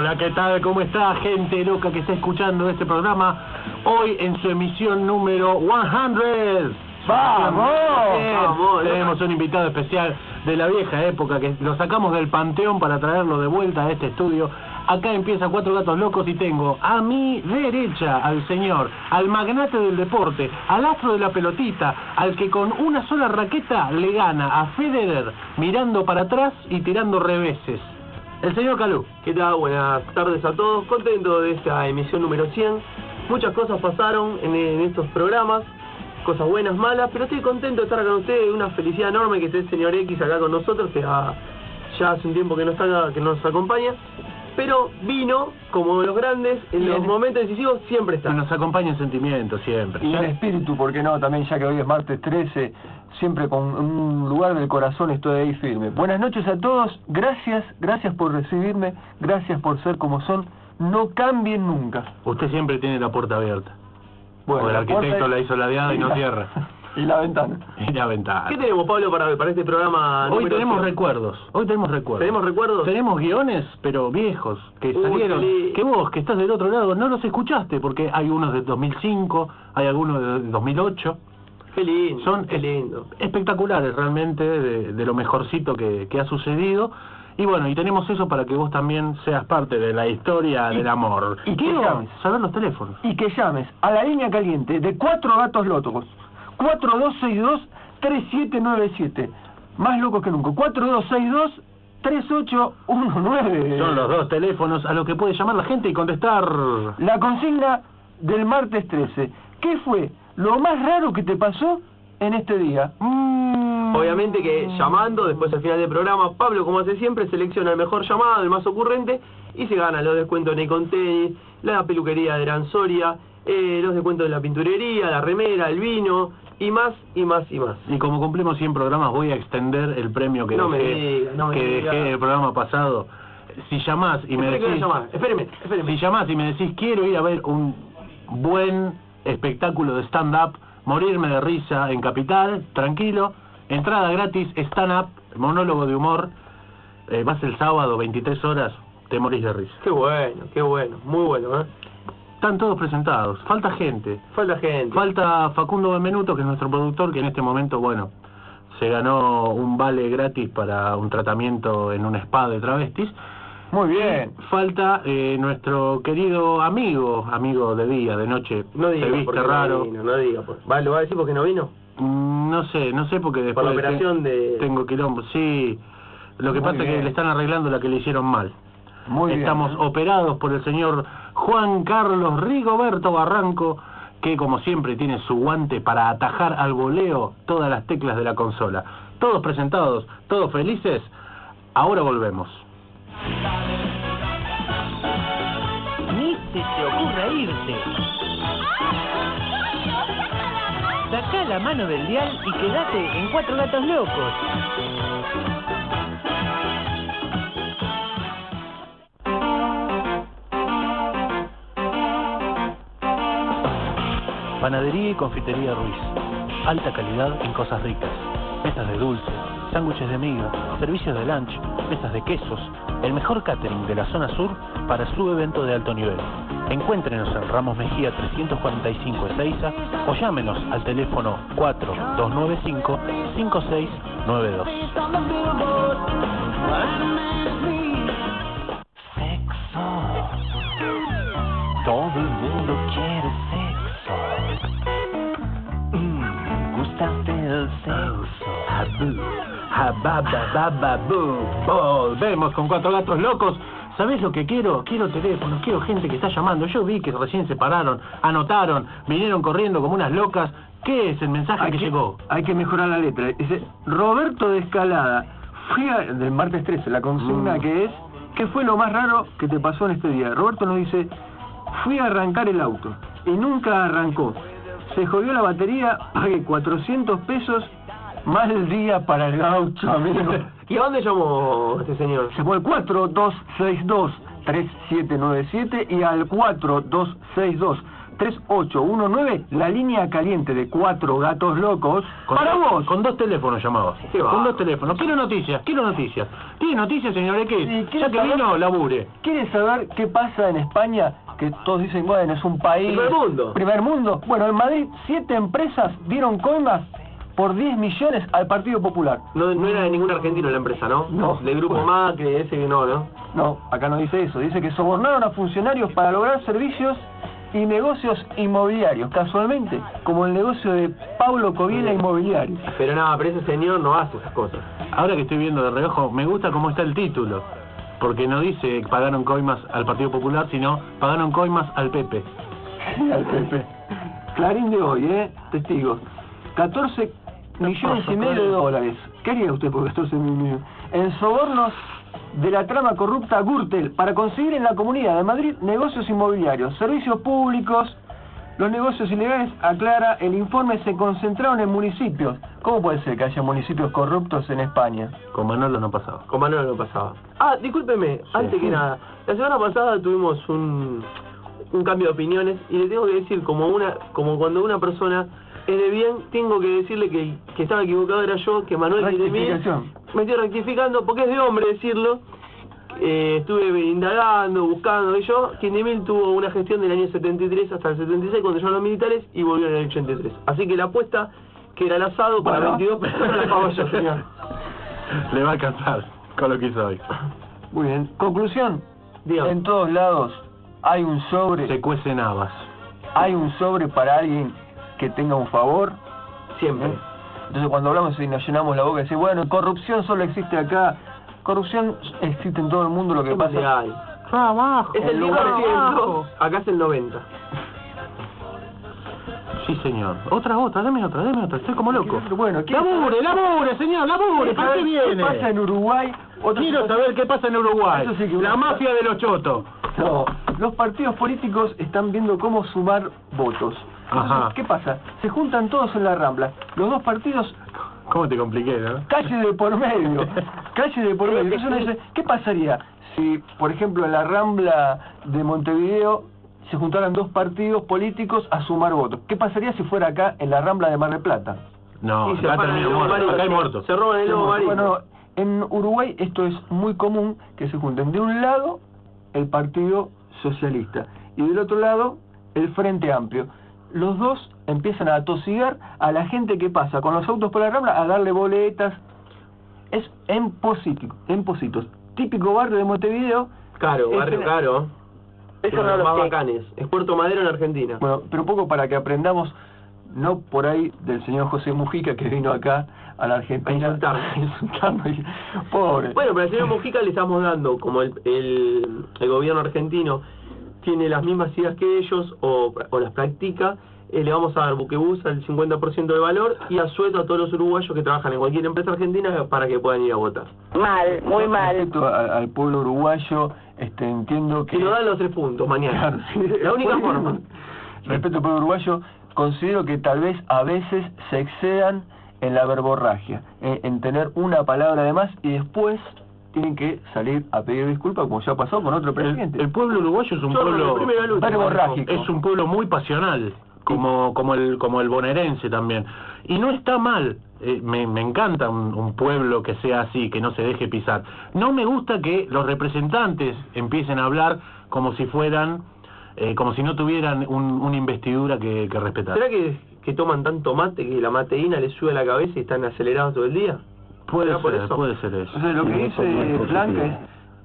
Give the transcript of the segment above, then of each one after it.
Hola, ¿qué tal? ¿Cómo está, gente loca que está escuchando este programa? Hoy en su emisión número 100. ¡Vamos! ¡Vamos! Tenemos un invitado especial de la vieja época que lo sacamos del panteón para traerlo de vuelta a este estudio. Acá empieza Cuatro Gatos Locos y tengo a mi derecha al señor, al magnate del deporte, al astro de la pelotita, al que con una sola raqueta le gana a Federer mirando para atrás y tirando reveses. El señor Calú. ¿Qué tal? Buenas tardes a todos. Contento de esta emisión número 100. Muchas cosas pasaron en estos programas, cosas buenas, malas, pero estoy contento de estar acá con ustedes. Una felicidad enorme que esté el señor X acá con nosotros, que ya hace un tiempo que no está acá, que nos acompaña. Pero vino, como los grandes, en los momentos decisivos siempre está. Nos acompaña en sentimiento siempre. Y el espíritu, ¿por qué no? También, ya que hoy es martes 13, siempre con un lugar del corazón estoy ahí firme. Buenas noches a todos, gracias por recibirme, gracias por ser como son, no cambien nunca. Usted siempre tiene la puerta abierta. Bueno, el arquitecto la hizo ladeada y no cierra. Y la ventana. Y la ventana. ¿Qué tenemos, Pablo, para este programa? Hoy tenemos recuerdos. ¿Tenemos recuerdos? Tenemos guiones, pero viejos, que salieron. Que vos, que estás del otro lado, no los escuchaste, porque hay unos de 2005, hay algunos de 2008. Qué lindo. Son qué lindo. Espectaculares realmente, de lo mejorcito que ha sucedido. Y bueno, y tenemos eso para que vos también seas parte de la historia del amor. Y que llames. Saber los teléfonos. Y que llames a la línea caliente de Cuatro Gatos Locos. 4262-3797. Más locos que nunca. 4262-3819. Son los dos teléfonos a los que puede llamar la gente y contestar. La consigna del martes 13. ¿Qué fue lo más raro que te pasó en este día? Obviamente que llamando, después al final del programa, Pablo, como hace siempre, selecciona el mejor llamado, el más ocurrente, y se gana los descuentos de Nikon Tenis, la peluquería de Eransoria, los descuentos de la pinturería, la remera, el vino, y más, y más, y más. Y como cumplimos 100 programas, voy a extender el premio que dejé el programa pasado. Si llamás y me decís... Espéreme. Si llamás y me decís, quiero ir a ver un buen espectáculo de stand-up, morirme de risa en Capital, tranquilo, entrada gratis, stand-up, monólogo de humor, vas el sábado, 23 horas, te morís de risa. Qué bueno, muy bueno, ¿eh? Están todos presentados, falta gente. Falta Facundo Benvenuto, que es nuestro productor, que en este momento, bueno, se ganó un vale gratis para un tratamiento en un spa de travestis. Muy bien. Y falta nuestro querido amigo de día, de noche. No diga, te viste raro. No diga, ¿lo va a decir porque no vino? No sé, porque después... Por la operación tengo quilombo, sí. Lo que pasa es que le están arreglando la que le hicieron mal. Estamos operados por el señor Juan Carlos Rigoberto Barranco, que como siempre tiene su guante para atajar al voleo todas las teclas de la consola. Todos presentados, todos felices. Ahora volvemos. Ni se te ocurra irte. Sacá la mano del dial y quédate en Cuatro Gatos Locos. Panadería y confitería Ruiz. Alta calidad en cosas ricas. Mesas de dulce, sándwiches de miga, servicios de lunch, mesas de quesos. El mejor catering de la zona sur para su evento de alto nivel. Encuéntrenos en Ramos Mejía 345 Ezeiza o llámenos al teléfono 4295-5692. Sexo. Todo el mundo quiere sexo. ¿Gustaste el sexo? Volvemos con Cuatro Gatos Locos. ¿Sabés lo que quiero? Quiero teléfonos, quiero gente que está llamando. Yo vi que recién se pararon, anotaron, vinieron corriendo como unas locas. ¿Qué es el mensaje que llegó? Hay que mejorar la letra. Dice, Roberto de Escalada, del martes 13, la consigna que es, ¿qué fue lo más raro que te pasó en este día? Roberto nos dice, fui a arrancar el auto y nunca arrancó. Se jodió la batería, pagué 400 pesos, mal día para el gaucho, amigo. ¿Y a dónde llamó este señor? Llamó al 4262-3797 y al 4262 3819, la línea caliente de 4 gatos locos, para vos. Con 2 teléfonos llamabas. Qué va. Con 2 teléfonos. Quiero noticias. ¿Tiene noticias, señor X? Sí, Ya que vino, labure. ¿Quieres saber qué pasa en España? Que todos dicen, bueno, es un país... Primer mundo. Primer mundo. Bueno, en Madrid 7 empresas dieron coimas por 10 millones al Partido Popular. No era de ningún argentino la empresa, ¿no? No. Del grupo Bueno. Macri, ese que no, ¿no? No, acá no dice eso. Dice que sobornaron a funcionarios para lograr servicios y negocios inmobiliarios. Casualmente, como el negocio de Pablo Coviela Inmobiliario. Pero nada, pero ese señor no hace esas cosas. Ahora que estoy viendo de reojo, me gusta cómo está el título. Porque no dice pagaron coimas al Partido Popular, sino pagaron coimas al Pepe. Al Pepe. Clarín de hoy, testigos. 14 millones y medio de dólares. ¿Qué haría usted por 14 millones? En sobornos de la trama corrupta Gürtel para conseguir en la Comunidad de Madrid negocios inmobiliarios, servicios públicos. Los negocios ilegales, aclara el informe, se concentraron en municipios. ¿Cómo puede ser que haya municipios corruptos en España? Con Manolo no pasaba. Con Manuel no pasaba. Ah, discúlpeme, antes que nada, la semana pasada tuvimos un cambio de opiniones y le tengo que decir, como cuando una persona es de bien, tengo que decirle que estaba equivocado era yo, que Manuel es de bien. Me estoy rectificando porque es de hombre decirlo. Estuve indagando, buscando, y yo, Quindimil tuvo una gestión del año 73 hasta el 76 cuando llegaron los militares y volvió en el 83. Así que la apuesta, que era el asado para 22 personas, la pago yo, señor. Le va a alcanzar con lo que hizo hoy. Muy bien. Conclusión. Dígame. En todos lados hay un sobre. Se cuecen habas. Hay un sobre para alguien que tenga un favor. Siempre. Entonces cuando hablamos y nos llenamos la boca y decimos, bueno, corrupción solo existe acá. Corrupción existe en todo el mundo, lo que ¿Dónde pasa... hay? Abajo. Es el 10%, acá es el 90%. Sí, señor. Otra, dame otra. Estoy como loco. Bueno, Labure, señor, labure. ¿Para qué viene? ¿Qué pasa en Uruguay? Quiero saber qué pasa en Uruguay. Eso sí que La uno- mafia de los chotos. No, los partidos políticos están viendo cómo sumar votos. Entonces, Ajá. ¿qué pasa? Se juntan todos en la Rambla. Los dos partidos, ¿Cómo te compliqué, no? calle de por medio. Calle de por medio. Entonces uno dice, ¿qué pasaría si, por ejemplo, en la Rambla de Montevideo se juntaran dos partidos políticos a sumar votos? ¿Qué pasaría si fuera acá en la Rambla de Mar del Plata? No, Y se acá apagan terminó el lobo muerto. marino. Acá hay muertos. Se roban el lobo marino. Bueno, en Uruguay esto es muy común, que se junten de un lado el Partido Socialista y del otro lado el Frente Amplio. Los dos empiezan a atosigar a la gente que pasa con los autos por la Rambla, a darle boletas. Es en Positos, típico barrio de Montevideo. Caro, barrio caro. Eso Uno no de lo los más sé. bacanes. Es Puerto Madero en Argentina. Bueno, pero un poco para que aprendamos, no por ahí del señor José Mujica, que vino acá a la Argentina A insultarnos. Pobre. Bueno, pero al señor Mujica le estamos dando, como el gobierno argentino tiene las mismas ideas que ellos o las practica, le vamos a dar buquebús al 50% de valor y asueto a todos los uruguayos que trabajan en cualquier empresa argentina para que puedan ir a votar. Mal, muy mal. Respecto al pueblo uruguayo, entiendo que... Si nos dan los 3 puntos mañana. Claro, sí. La única forma. Respecto al pueblo uruguayo, considero que tal vez a veces se excedan en la verborragia, en tener una palabra de más y después tienen que salir a pedir disculpas, como ya pasó con otro presidente. El pueblo uruguayo es un Chorro, pueblo de primera al último. verborrágico. es un pueblo muy pasional, como el bonaerense también. Y no está mal. Me encanta un pueblo que sea así, que no se deje pisar. No me gusta que los representantes empiecen a hablar como si fueran, como si no tuvieran una investidura que respetar. ¿Será que toman tanto mate que la mateína les sube a la cabeza y están acelerados todo el día? Puede ¿Será por ser, eso? puede ser eso. O sea, lo que Sí, dice eso es Blanca positivo.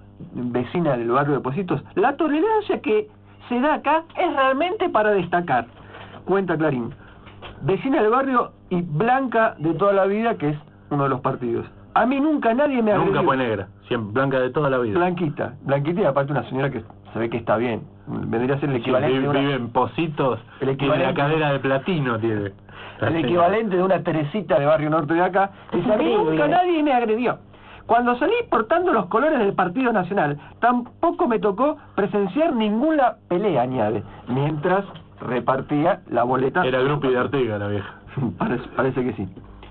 es vecina del barrio de Positos. La tolerancia que se da acá es realmente para destacar. Cuenta Clarín. Vecina del barrio y Blanca de toda la vida, que es uno de los partidos. A mí nunca nadie me agredió. Nunca fue negra, siempre blanca de toda la vida. Blanquita y aparte una señora que se ve que está bien. Vendría a ser el Sí, equivalente de una... vive en Positos, El tiene la equivalente- cadera de platino, tiene. el equivalente de una Teresita de Barrio Norte de acá, dice, a mí nunca nadie me agredió. Cuando salí portando los colores del Partido Nacional, tampoco me tocó presenciar ninguna pelea, añade, mientras repartía la boleta. Era grupi de Artiga la vieja. Parece que sí.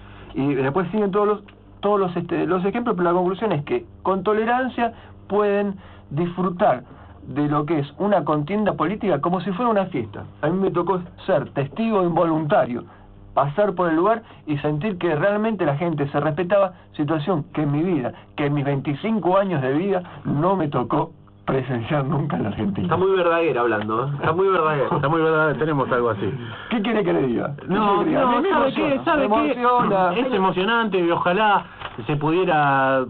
Y después siguen todos los ejemplos, pero la conclusión es que con tolerancia pueden disfrutar de lo que es una contienda política como si fuera una fiesta. A mí me tocó ser testigo involuntario, pasar por el lugar y sentir que realmente la gente se respetaba, situación que en mi vida, que en mis 25 años de vida no me tocó presenciar nunca en la Argentina. Está muy verdadero hablando, ¿eh? Está muy verdadero. Está muy verdad, tenemos algo así. ¿Qué quiere que le diga? No, ¿Qué quiere que le diga? no, A mí me ¿sabe qué? emociona, ¿Sabe me qué? emociona. Es emocionante y ojalá se pudiera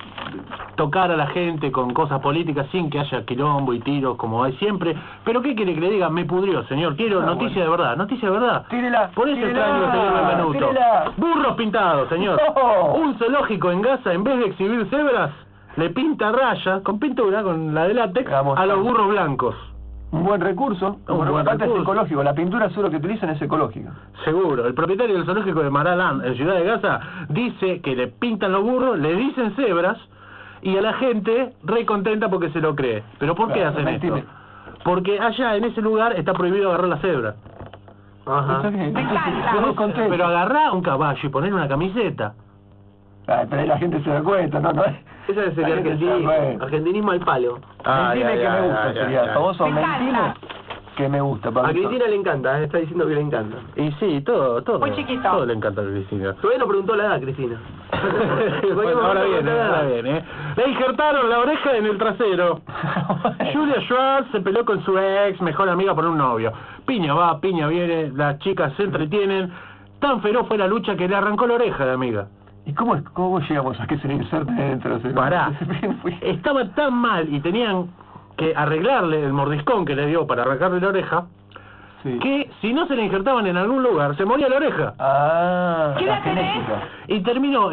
tocar a la gente con cosas políticas sin que haya quilombo y tiros como hay siempre. Pero ¿qué quiere que le diga? Me pudrió, señor. Quiero noticia de verdad, noticia de verdad. Tírela, Por eso tírela, extraño al señor Benvenuto. tírela. Burros pintados, señor. No. Un zoológico en Gaza, en vez de exhibir cebras, le pinta rayas con pintura, con la de látex, Vamos, a los burros blancos. Un buen recurso, Un buen aparte es recurso. ecológico, la pintura solo que utilizan es ecológica. Seguro. El propietario del zoológico de Maraland, en Ciudad de Gaza, dice que le pintan los burros, le dicen cebras, y a la gente re contenta porque se lo cree. ¿Pero por qué Claro, hacen mentira. esto? Porque allá, en ese lugar, está prohibido agarrar la cebra. Ajá. Está bien. Me encanta. Todos contentos. Pero agarrar un caballo y ponerle una camiseta. Ay, pero ahí la gente se da cuenta, no, no. Esa sería La gente se da argentinismo. cuenta. Argentinismo al palo. Mentime que me gusta, sería el famoso Me encanta. mentime que me gusta. A Pablito. Cristina le encanta, está diciendo que le encanta. Y sí, todo. Muy chiquito. Todo le encanta a Cristina. Todavía no preguntó la edad, Cristina. Bueno, ahora viene. Le injertaron la oreja en el trasero. Julia Schwartz se peleó con su ex, mejor amiga, por un novio. Piña va, piña viene, las chicas se entretienen. Tan feroz fue la lucha que le arrancó la oreja a la amiga. ¿Y cómo llegamos a que se le inserten en el trasero? Pará, Fui- estaba tan mal y tenían que arreglarle el mordiscón que le dio para arrancarle la oreja, Sí. que si no se le injertaban en algún lugar, se moría la oreja. Ah, ¿Qué la edad tenés? genética. Y terminó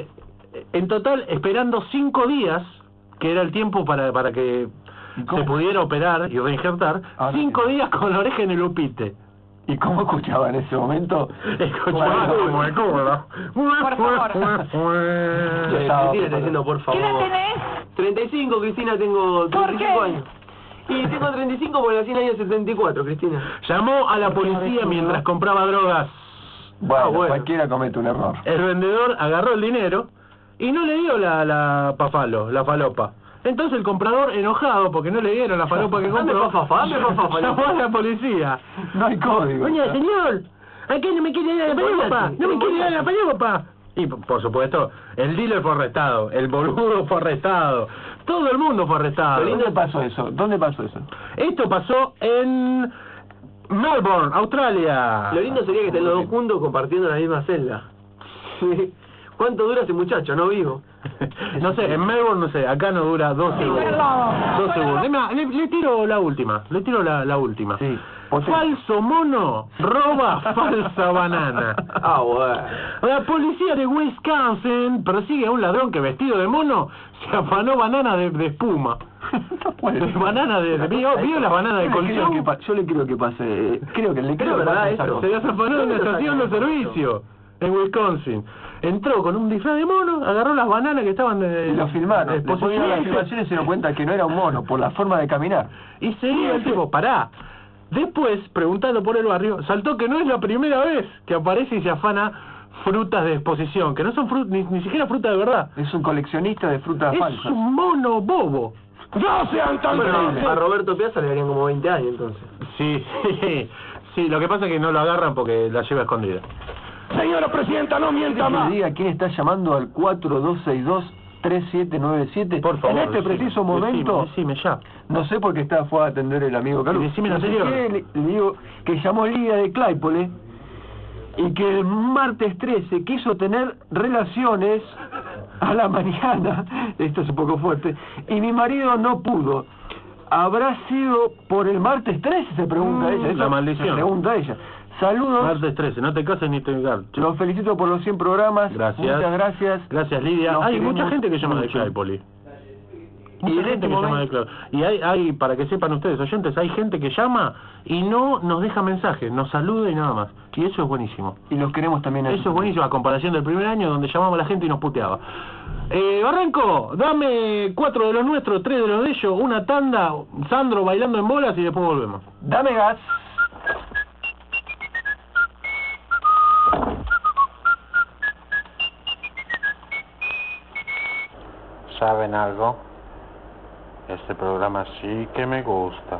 en total esperando 5 días, que era el tiempo para que ¿Y cómo? se pudiera operar y reinjertar, Ah, 5 no. días con la oreja en el upite. ¿Y cómo escuchaba en ese momento? Escuchaba como de cómodo. Por favor. Cristina está diciendo, por ¿Qué edad favor. tenés? 35, Cristina, tengo ¿Por 35 qué? años. Y tengo 35 porque nací en el año 74, Cristina. Llamó a la policía mientras compraba drogas. Bueno, bueno. cualquiera comete un error. El vendedor agarró el dinero y no le dio la falopa. Entonces el comprador, enojado porque no le dieron la falopa que Dame compró, falopa. llamó a la policía. No hay código. Oye, señor, ¿a qué no me quiere dar la falopa? No me quiere dar la falopa. Y por supuesto, el dealer fue arrestado, el boludo fue arrestado, todo el mundo fue arrestado. ¿Dónde pasó eso? ¿Dónde pasó eso? Esto pasó en Melbourne, Australia. Lo lindo sería que estén los dos juntos compartiendo la misma celda. ¿Cuánto dura ese muchacho? No vivo. No sé, en Melbourne no sé, acá no dura 2 segundos. Perdón. 2 segundos. Mira, le tiro la última, la última. Sí. Potente. Falso mono roba falsa banana. Ah, bueno. La policía de Wisconsin persigue a un ladrón que vestido de mono se afanó banana de espuma. No puede ser. Banana ¿vio las bananas de Yo le creo colchón? yo le creo que pase. Creo que le creo Pero que verdad pase eso. esa cosa. Se las afanó en la ¿Dónde estación de sacan eso? servicio en Wisconsin. Entró con un disfraz de mono, agarró las bananas que estaban Y lo filmaron. de Después vieron las filmaciones y se dieron cuenta que no era un mono, por la forma de caminar. Y seguía el tipo, pará. Después, preguntando por el barrio, saltó que no es la primera vez que aparece y se afana frutas de exposición, que no son ni siquiera frutas de verdad. Es un coleccionista de frutas Es falsas. un mono bobo. ¡No sean tan Bueno, increíbles! a Roberto Piazza le darían como 20 años entonces. Sí, lo que pasa es que no lo agarran porque la lleva escondida. Señora Presidenta, no mienta Que más. le diga quién está llamando al 4262-3797. Por favor. En este preciso momento, Decime ya. no sé por qué fue a atender el amigo Carlos. Decime la No sé anterior. qué, le digo que llamó Lidia de Claypole y que el martes 13 quiso tener relaciones a la mañana, esto es un poco fuerte, y mi marido no pudo. ¿Habrá sido por el martes 13? Se pregunta ella. la Eso maldición. Se pregunta ella. Saludos. Martes 13, no te cases ni te garches. Los felicito por los 100 programas. Gracias. Muchas gracias. Gracias, Lidia. Los Hay queremos mucha gente que llama de mucho. Claypole. Y Mucha en gente este que llama de momento, Claypole. Y hay, para que sepan ustedes, oyentes, hay gente que llama y no nos deja mensajes, nos saluda y nada más. Y eso es buenísimo. y los queremos también. a Eso es buenísimo, a comparación del primer año donde llamamos a la gente y nos puteaba. Barranco, dame 4 de los nuestros, 3 de los de ellos, una tanda, Sandro bailando en bolas y después volvemos. Dame gas. ¿Saben algo? Este programa sí que me gusta.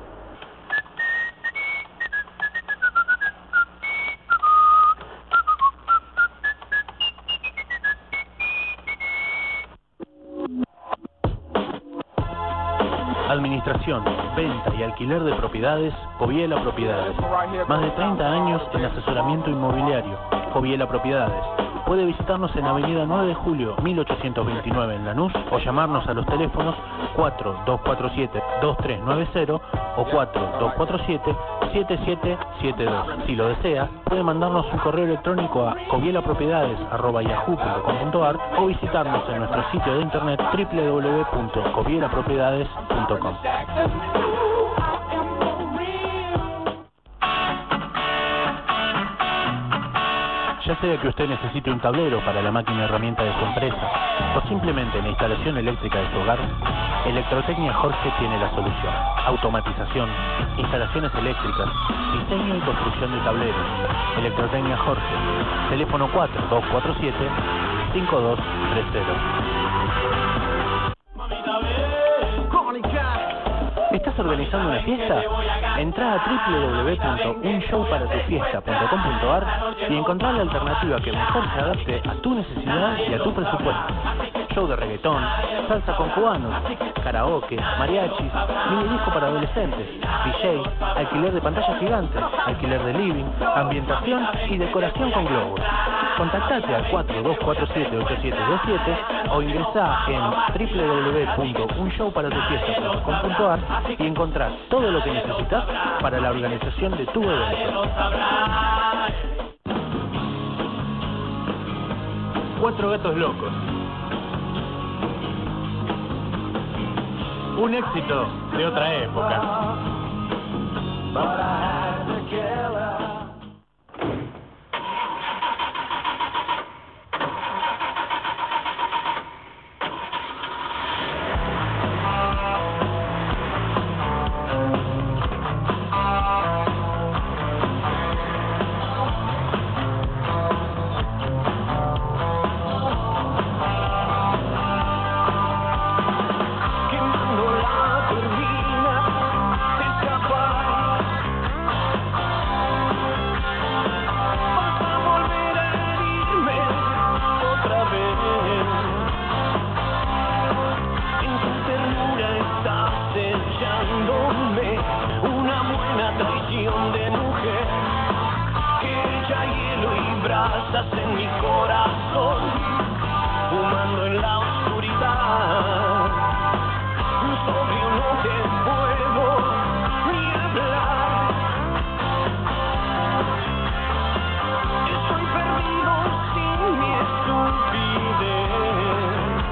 Administración, venta y alquiler de propiedades, Coviela Propiedades. Más de 30 años en asesoramiento inmobiliario, Coviela Propiedades. Puede visitarnos en Avenida 9 de Julio, 1829 en Lanús, o llamarnos a los teléfonos 4247-2390 o 4247-7772. Si lo desea, puede mandarnos un correo electrónico a covielapropiedades@yahoo.com.ar o visitarnos en nuestro sitio de internet www.covielapropiedades.com. Ya sea que usted necesite un tablero para la máquina herramienta de su empresa o simplemente la instalación eléctrica de su hogar, Electrotecnia Jorge tiene la solución. Automatización, instalaciones eléctricas, diseño y construcción de tableros. Electrotecnia Jorge, teléfono 4247-5230. ¿Estás organizando una fiesta? Entrá a www.unshowparatufiesta.com.ar y encontrá la alternativa que mejor se adapte a tu necesidad y a tu presupuesto. Show de reggaetón, salsa con cubanos, karaoke, mariachis, mini disco para adolescentes, DJ, alquiler de pantalla gigante, alquiler de living, ambientación y decoración con globos. Contactate al 4247-8727 o ingresá en www.unshowparatufiesta.com.ar y encontrás todo lo que necesitas para la organización de tu evento. 4 gatos locos. Un éxito de otra época. En mi corazón, fumando en la oscuridad, sobrio no te puedo ni hablar. Estoy perdido sin mi estupidez.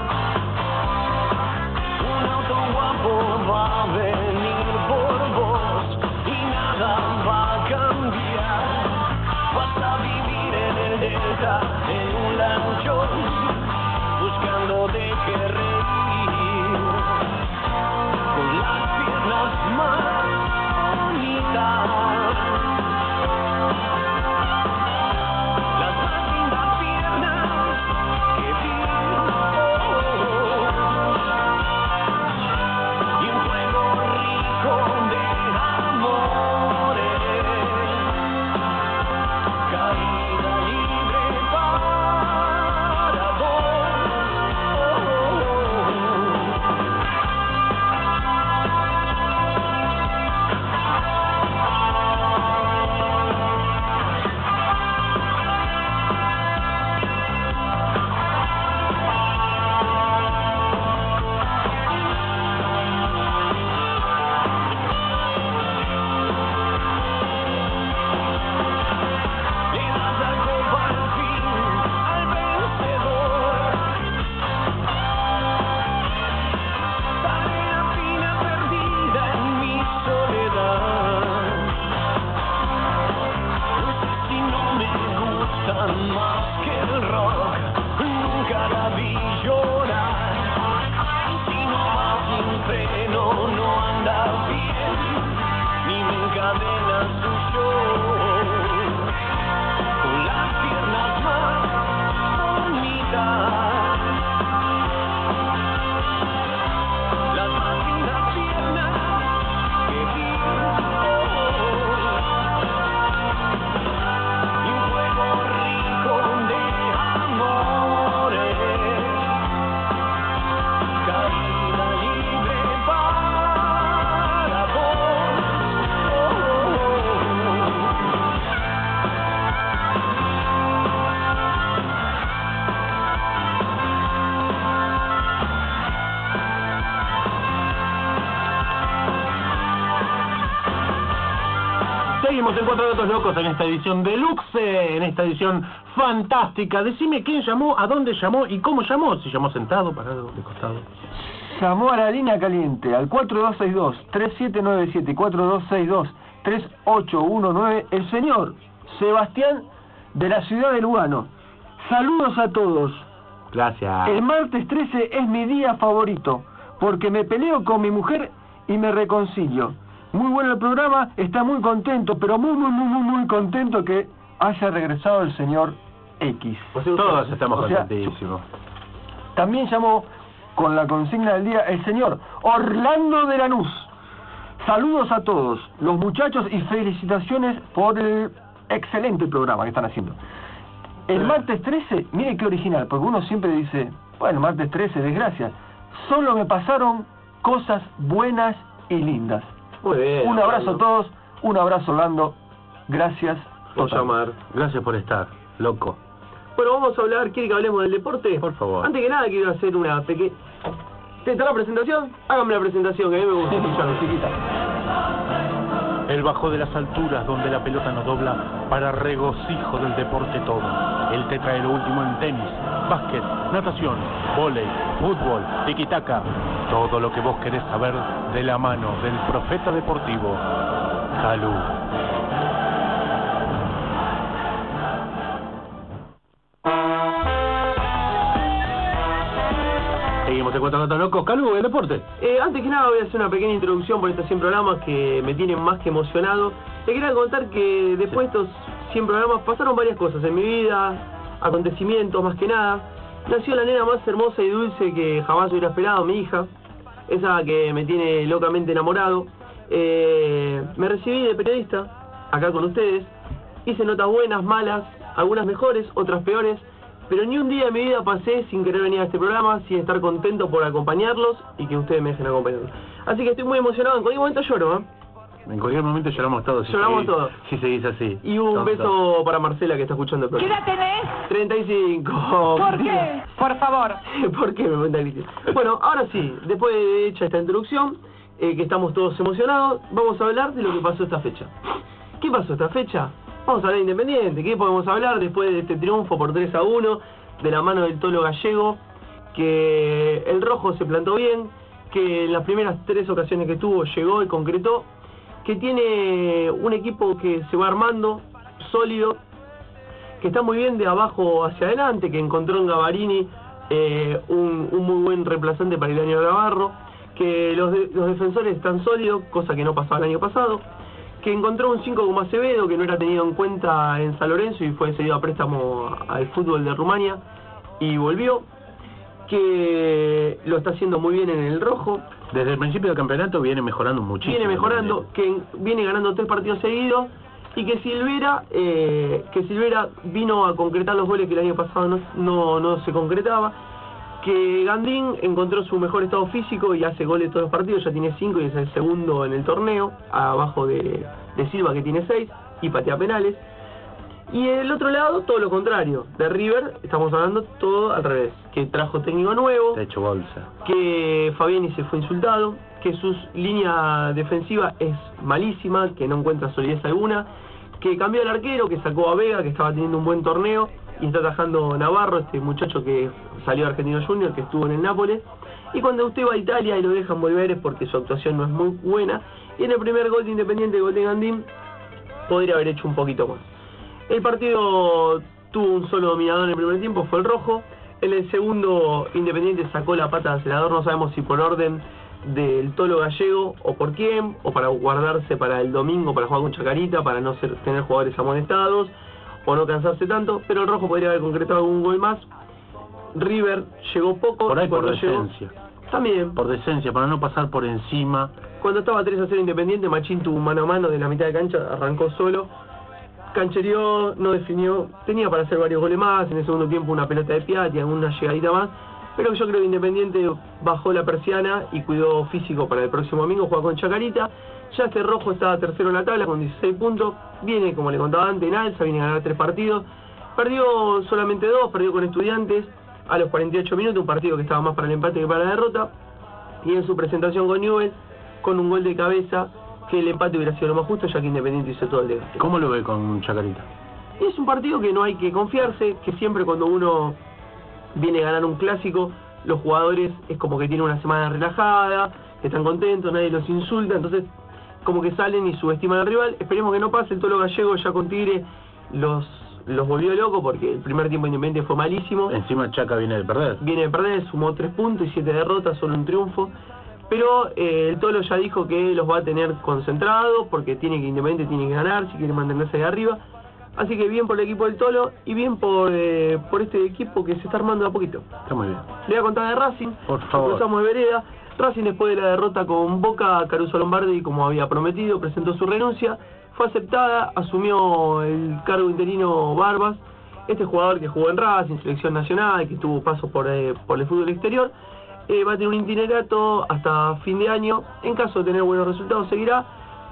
Un auto guapo va a venir por vos y nada va a cambiar. Vas a vivir en el delta, en un lanchón, buscando de qué reír, con las piernas más bonitas, las más lindas piernas que vi, y un juego rico de amores. Caída libre para vos. Le das la copa al fin al vencedor. Tarea fina perdida en mi soledad. No sé si no me gusta más que el rock. Nunca la vi llorar. Y si no va sin freno no anda bien, ni me encadena su show. Con las piernas más bonitas, las más Seguimos en Cuatro Gatos Locos en esta edición deluxe, en esta edición fantástica. Decime quién llamó, a dónde llamó y cómo llamó. Si llamó sentado, parado, de costado. Llamó a la línea caliente al 4262-3797 y 4262-3819 el señor Sebastián de la ciudad de Lugano. Saludos a todos. Gracias. El martes 13 es mi día favorito porque me peleo con mi mujer y me reconcilio. Muy bueno el programa, está muy contento, pero muy contento que haya regresado el señor X. Todos estamos O sea, contentísimos. También llamó con la consigna del día el señor Orlando de Lanús. Saludos a todos los muchachos y felicitaciones por el excelente programa que están haciendo. El martes 13, mire qué original, porque uno siempre dice, bueno, martes 13, desgracia. Solo me pasaron cosas buenas y lindas. Muy bien. Un abrazo a todos, un abrazo Orlando, gracias Por total. llamar. Gracias por estar, loco. Bueno, vamos a hablar, ¿quiere que hablemos del deporte? Por favor. Antes que nada quiero hacer una pequeña... ¿Está la presentación? Hágame la presentación, que a mí me gusta escucharlo, chiquita. Él bajó de las alturas donde la pelota nos dobla para regocijo del deporte todo. Él te trae lo último en tenis, básquet, natación, vóley, fútbol, tiquitaca. Todo lo que vos querés saber de la mano del profeta deportivo, Calú. Seguimos en Cuatro Gatos Locos. Calú, el deporte. Antes que nada voy a hacer una pequeña introducción por estos 100 programas que me tienen más que emocionado. Te quería contar que después de estos 100 programas pasaron varias cosas en mi vida, acontecimientos más que nada. Nació la nena más hermosa y dulce que jamás hubiera esperado, mi hija. Esa que me tiene locamente enamorado. Me recibí de periodista, acá con ustedes. Hice notas buenas, malas, algunas mejores, otras peores. Pero ni un día de mi vida pasé sin querer venir a este programa, sin estar contento por acompañarlos y que ustedes me dejen acompañarlos. Así que estoy muy emocionado, en cualquier momento lloro, ¿eh? En cualquier momento lloramos todos. Lloramos todos. Si seguís así. Y un beso para Marcela que está escuchando el ¿Qué programa. edad tenés? 35. ¿Por qué? Por favor. ¿Por qué me cuenta Cristian? Bueno, ahora sí, después de hecha esta introducción, que estamos todos emocionados, vamos a hablar de lo que pasó esta fecha. ¿Qué pasó esta fecha? Vamos a hablar de Independiente. ¿Qué podemos hablar después de este triunfo por 3-1 de la mano del Tolo Gallego? Que el rojo se plantó bien, que en las primeras 3 ocasiones que tuvo llegó y concretó, que tiene un equipo que se va armando, sólido, que está muy bien de abajo hacia adelante, que encontró en Gavarini un muy buen reemplazante para el año de Navarro, que los defensores están sólidos, cosa que no pasaba el año pasado, que encontró un 5 como Acevedo, que no era tenido en cuenta en San Lorenzo y fue cedido a préstamo al fútbol de Rumania y volvió, que lo está haciendo muy bien en el rojo. Desde el principio del campeonato viene mejorando muchísimo. Viene mejorando, que viene ganando 3 partidos seguidos y que Silvera vino a concretar los goles que el año pasado no se concretaba, que Gandín encontró su mejor estado físico y hace goles todos los partidos, ya tiene 5 y es el segundo en el torneo, abajo de Silva que tiene 6 y patea penales. Y el otro lado, todo lo contrario, de River estamos hablando todo al revés, que trajo técnico nuevo, De hecho bolsa. que Fabiani se fue insultado, que su línea defensiva es malísima, que no encuentra solidez alguna, que cambió el arquero, que sacó a Vega, que estaba teniendo un buen torneo, y está atajando Navarro, este muchacho que salió de Argentino Junior, que estuvo en el Nápoles. Y cuando usted va a Italia y lo dejan volver es porque su actuación no es muy buena, y en el primer gol de Independiente, gol de Gandín, podría haber hecho un poquito más. El partido tuvo un solo dominador en el primer tiempo, fue el rojo. En el segundo, Independiente sacó la pata de acelerador, no sabemos si por orden del Tolo Gallego o por quién, o para guardarse para el domingo, para jugar con Chacarita, para no tener jugadores amonestados, o no cansarse tanto, pero el rojo podría haber concretado algún gol más. River llegó poco. Por ahí por cuando llegó, decencia. también. Por decencia, para no pasar por encima. Cuando estaba 3-0 Independiente, Machín tuvo un mano a mano de la mitad de cancha, arrancó solo, canchereó, no definió, tenía para hacer varios goles más, en el segundo tiempo una pelota de Piatti, alguna llegadita más, pero yo creo que Independiente bajó la persiana y cuidó físico para el próximo domingo, juega con Chacarita. Ya este rojo está tercero en la tabla con 16 puntos, viene, como le contaba antes, en alza, viene a ganar 3 partidos, perdió solamente 2, perdió con Estudiantes a los 48 minutos, un partido que estaba más para el empate que para la derrota, y en su presentación con Newell's, con un gol de cabeza que el empate hubiera sido lo más justo, ya que Independiente hizo todo el desgaste. ¿Cómo lo ve con Chacarita? Y es un partido que no hay que confiarse, que siempre cuando uno viene a ganar un clásico, los jugadores es como que tienen una semana relajada, que están contentos, nadie los insulta, entonces como que salen y subestiman al rival. Esperemos que no pase. El Tolo Gallego ya con Tigre los volvió loco porque el primer tiempo Independiente fue malísimo. Encima Chaca viene de perder. Viene de perder, sumó 3 puntos y 7 derrotas, solo un triunfo. Pero el Tolo ya dijo que los va a tener concentrados porque Independiente tiene que ganar si quiere mantenerse de arriba. Así que bien por el equipo del Tolo y bien por este equipo que se está armando de a poquito. Está muy bien. Le voy a contar de Racing. Por favor. Cruzamos de vereda. Racing, después de la derrota con Boca, Caruso Lombardi, como había prometido, presentó su renuncia. Fue aceptada, asumió el cargo interino Barbas. Este jugador que jugó en Racing, selección nacional, que tuvo pasos por el fútbol exterior, va a tener un itinerato hasta fin de año. En caso de tener buenos resultados, seguirá.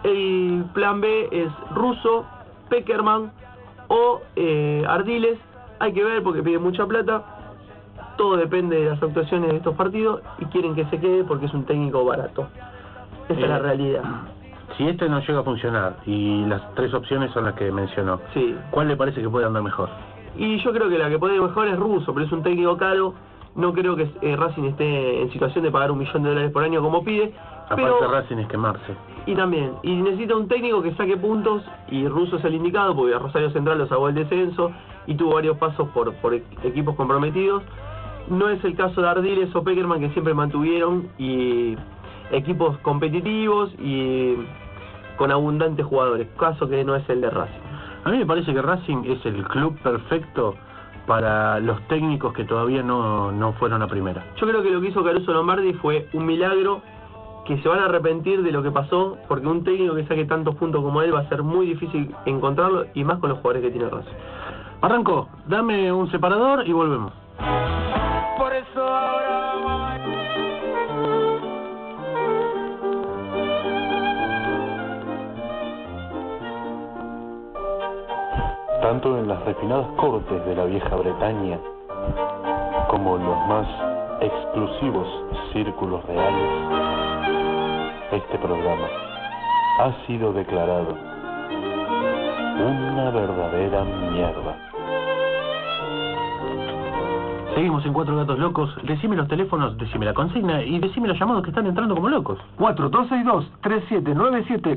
El plan B es Russo, Peckerman o Ardiles. Hay que ver porque pide mucha plata. Todo depende de las actuaciones de estos partidos y quieren que se quede porque es un técnico barato. Esa es la realidad. Si este no llega a funcionar y las 3 opciones son las que mencionó, Sí. ¿cuál le parece que puede andar mejor? Y yo creo que la que puede ir mejor es Russo, pero es un técnico caro. No creo que Racing esté en situación de pagar $1 millón por año como pide. Aparte Pero, Racing es quemarse. y también, y necesita un técnico que saque puntos, y Russo es el indicado porque a Rosario Central lo sacó el descenso y tuvo varios pasos por equipos comprometidos. No es el caso de Ardiles o Peckerman, que siempre mantuvieron y equipos competitivos y con abundantes jugadores, caso que no es el de Racing. A mí me parece que Racing es el club perfecto para los técnicos que todavía no fueron a primera. Yo creo que lo que hizo Caruso Lombardi fue un milagro, que se van a arrepentir de lo que pasó, porque un técnico que saque tantos puntos como él va a ser muy difícil encontrarlo, y más con los jugadores que tiene Racing. Arranco, dame un separador y volvemos. Por eso ahora Tanto en las refinadas cortes de la vieja Bretaña como en los más exclusivos círculos reales, este programa ha sido declarado una verdadera mierda. Seguimos en Cuatro Gatos Locos. Decime los teléfonos, decime la consigna y decime los llamados que están entrando como locos. 4262-3797,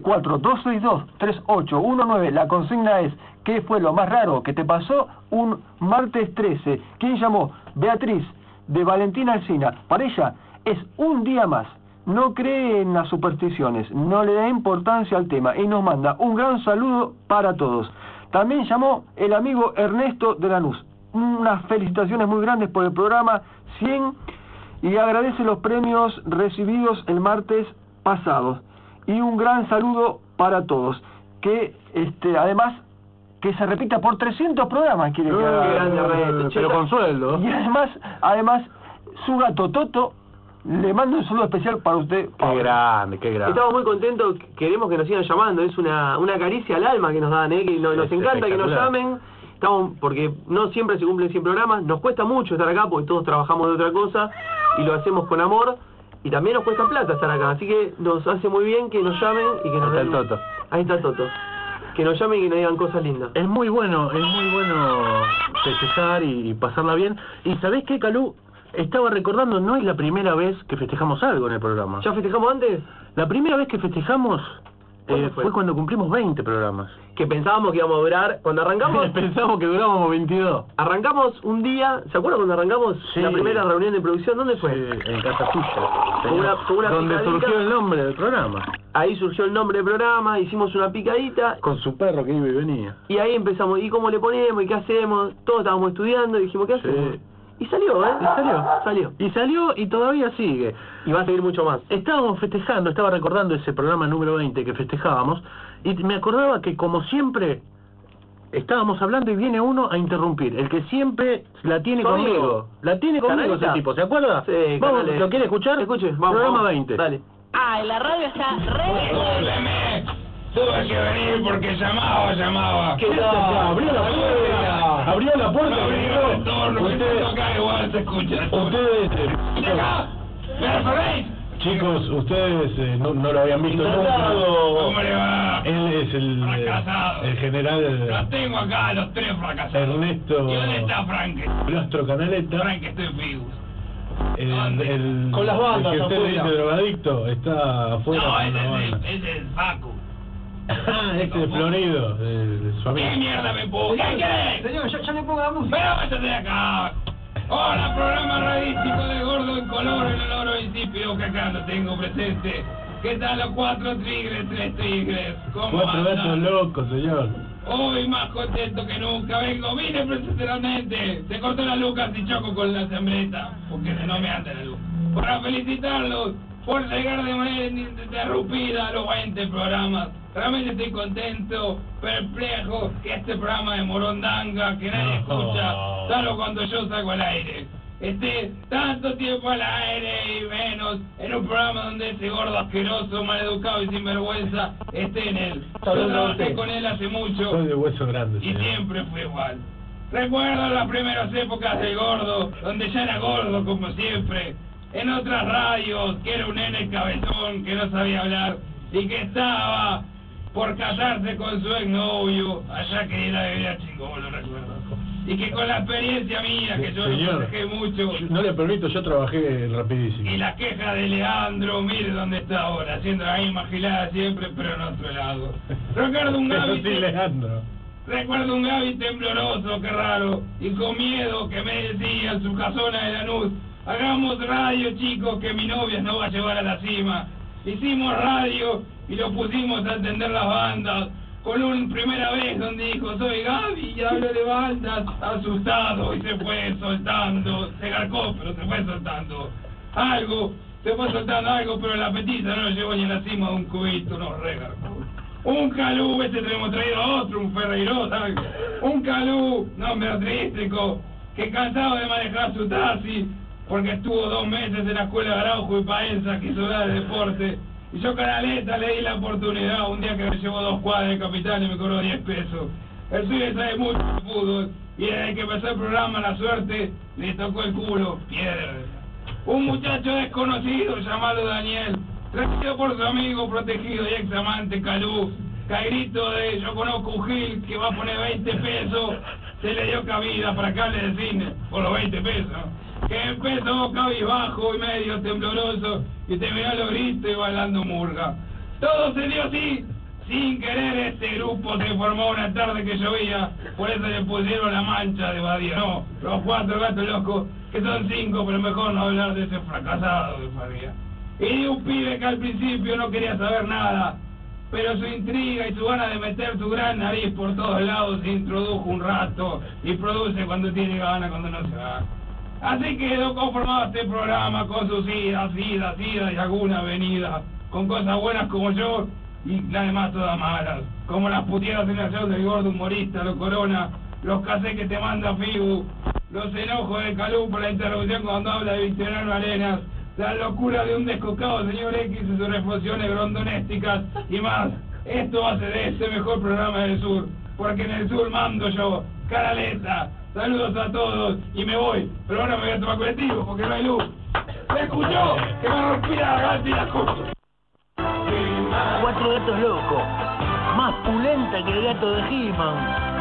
4262-3819. La consigna es: ¿qué fue lo más raro que te pasó un martes 13? ¿Quién llamó? Beatriz, de Valentina Alsina. Para ella es un día más. No cree en las supersticiones, no le da importancia al tema y nos manda un gran saludo para todos. También llamó el amigo Ernesto de Lanús. Unas felicitaciones muy grandes por el programa 100 y agradece los premios recibidos el martes pasado. Y un gran saludo para todos. Que además que se repita por 300 programas, quiere que haga. grande, Ernesto. Pero con sueldo. Y además su gato Toto le manda un saludo especial para usted. Qué grande, qué grande. Estamos muy contentos, queremos que nos sigan llamando, es una caricia al alma que nos dan, que nos Es encanta que nos espectacular. llamen. Porque no siempre se cumplen 100 programas, nos cuesta mucho estar acá porque todos trabajamos de otra cosa y lo hacemos con amor, y también nos cuesta plata estar acá, así que nos hace muy bien que nos llamen y que nos Ahí está den... el Toto. Ahí está el Toto. Que nos llamen y que nos digan cosas lindas. Es muy bueno festejar y pasarla bien. ¿Y sabés qué, Calú? Estaba recordando, no es la primera vez que festejamos algo en el programa. ¿Ya festejamos antes? La primera vez que festejamos ¿Cuándo fue? fue cuando cumplimos 20 programas. Que pensábamos que íbamos a durar, cuando arrancamos... Pensamos que durábamos 22. Arrancamos un día, ¿se acuerdan cuando arrancamos Sí. la primera reunión de producción? ¿Dónde fue? En casa tuya. Con una donde picadita. surgió el nombre del programa. Ahí surgió el nombre del programa, hicimos una picadita Con su perro que iba y venía. y ahí empezamos, ¿y cómo le ponemos? ¿Y qué hacemos? Todos estábamos estudiando y dijimos, ¿qué hacemos? Sí. Y salió, ¿eh? Y salió. Salió. Y salió y todavía sigue. Y va a seguir mucho más. Estábamos festejando, estaba recordando ese programa número 20 que festejábamos, y me acordaba que como siempre estábamos hablando y viene uno a interrumpir, el que siempre la tiene ¿Tu amigo? conmigo. La tiene conmigo ¿Canalita? ese tipo, ¿se acuerda? Sí, Vamos, Canales. ¿lo quiere escuchar? Escuche, vamos. Programa vamos. 20. Dale. Ay, la radio está re... Tuve que venir porque llamaba. ¿Qué tal? Abrió la puerta. Abrió la puerta. Usted acá igual se escucha. Usted... Acá, ¿me referéis? Chicos, ustedes no lo habían visto nunca. ¿Cómo le va? Él es el general Los tengo acá, los tres fracasados. Ernesto ¿Y dónde está Frank? Blastro Canaleta. Frank, estoy Figus. Con las bandas, el que usted dice drogadicto está afuera. No, con la banda. ese es Facu. Este es Florido, de su amigo. ¿Qué mierda me pongo? ¿Qué querés? Señor, ya le pongo la música. Pero métete de acá. Hola, programa radístico de Gordo en Color en el oro insípido que acá lo tengo presente. ¿Qué tal los 4 tigres, 3 tigres? ¿Cómo 4 andan? gatos locos, señor. Hoy más contento que nunca vine precisamente. Se cortó la luz casi choco con la sembreta, porque no me anda la luz. Para felicitarlos por llegar de manera ininterrumpida a los 20 programas. Realmente estoy contento, perplejo, que este programa de Morondanga, que nadie escucha, salvo cuando yo salgo al aire. Esté tanto tiempo al aire y menos en un programa donde ese gordo asqueroso, maleducado y sinvergüenza esté en él. Yo trabajé con él hace mucho. Soy de hueso grande, y señor. siempre fue igual. Recuerdo las primeras épocas del gordo, donde ya era gordo como siempre. En otras radios, que era un nene cabezón que no sabía hablar y que estaba por casarse con su exnovio, allá que era de vida chingón, lo recuerdo. Y que con la experiencia mía, que yo lo aconsejé mucho, no le permito, yo trabajé rapidísimo. y la queja de Leandro, mire dónde está ahora, haciendo la misma gilada siempre, pero en otro lado. Recuerdo un Gaby, Sí, Leandro. recuerdo un Gaby tembloroso, qué raro, y con miedo que me decía en su casona de Lanús: hagamos radio, chicos, que mi novia nos va a llevar a la cima. Hicimos radio y lo pusimos a atender las bandas, con un primera vez donde dijo: soy Gaby y hablo de bandas, asustado, y se fue soltando, se garcó, pero se fue soltando algo, pero la petita no lo llevó ni a la cima de un cubito, no regarcó. Un Calú, tenemos traído a otro, un Ferreiro, ¿sabes? Un Calú, nombre artístico, que cansado de manejar su taxi, porque estuvo 2 meses en la escuela de Araujo y Paenza, quiso dar de deporte. Y yo, Canaleta, le di la oportunidad un día que me llevó 2 cuadras de Capital y me cobró 10 pesos. El suyo sabe mucho de fútbol, y desde que empezó el programa, la suerte le tocó el culo, piedra. Un muchacho desconocido llamado Daniel, traído por su amigo protegido y ex amante Calú, que al grito de yo conozco un Gil que va a poner 20 pesos, se le dio cabida para que hable de cine por los 20 pesos. Que empezó cabizbajo y medio tembloroso y terminó los gritos y bailando murga. Todo se dio así, sin querer. Este grupo se formó una tarde que llovía, por eso le pusieron la mancha de Badía. No, los 4 gatos locos, que son 5, pero mejor no hablar de ese fracasado de Badía. Y de un pibe que al principio no quería saber nada, pero su intriga y su ganas de meter su gran nariz por todos lados se introdujo un rato y produce cuando tiene ganas, cuando no se va. Así quedó conformado este programa con sus idas y alguna venida, con cosas buenas como yo y las demás todas malas, como las puteadas en la show del gordo humorista, los Corona, los casés que te manda Figu, los enojos de Calú por la interrupción cuando habla de Victoriano Arenas, la locura de un descocado señor X y sus reflexiones grondonésticas y más. Esto hace de este mejor programa del sur, porque en el sur mando yo, Canaleta. Saludos a todos y me voy, pero ahora me voy a tomar colectivo porque no hay luz. ¿Se escuchó? Que me rompí la garganta y la escucho. 4 gatos locos, más pulenta que el gato de He-Man.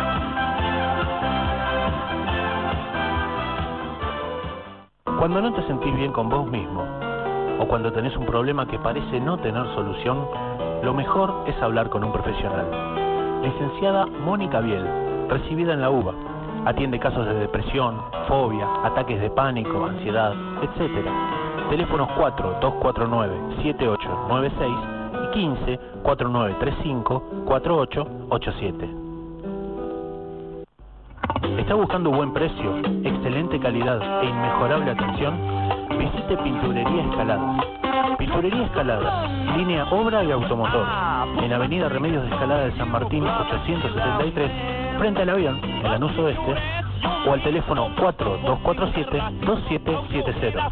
Cuando no te sentís bien con vos mismo, o cuando tenés un problema que parece no tener solución, lo mejor es hablar con un profesional. Licenciada Mónica Biel, recibida en la UBA. Atiende casos de depresión, fobia, ataques de pánico, ansiedad, etc. Teléfonos 4-249-7896 y 15-4935-4887. ¿Está buscando buen precio, excelente calidad e inmejorable atención? Visite Pinturería Escalada. Pinturería Escalada, línea obra y automotor, en Avenida Remedios de Escalada de San Martín 873, frente al avión, en Lanús Oeste, o al teléfono 4247-2770.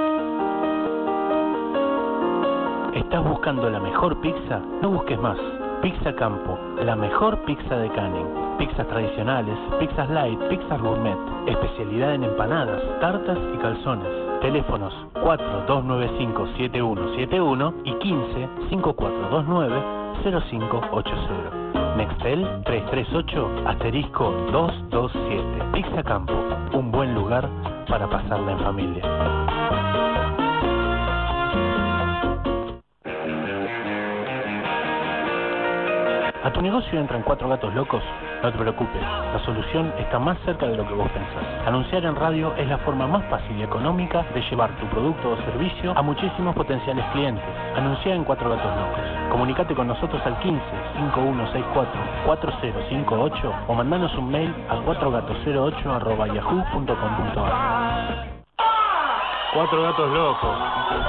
¿Estás buscando la mejor pizza? No busques más. Pizza Campo, la mejor pizza de Canning. Pizzas tradicionales, pizzas light, pizzas gourmet. Especialidad en empanadas, tartas y calzones. Teléfonos 4295-7171 y 15-5429-0580. Nextel 338-227. Pizza Campo, un buen lugar para pasarla en familia. ¿A tu negocio entran 4 gatos locos? No te preocupes, la solución está más cerca de lo que vos pensás. Anunciar en radio es la forma más fácil y económica de llevar tu producto o servicio a muchísimos potenciales clientes. Anuncia en 4 gatos locos. Comunicate con nosotros al 15-5164-4058 o mandanos un mail a 4gatos08@yahoo.com.ar. 4 gatos locos.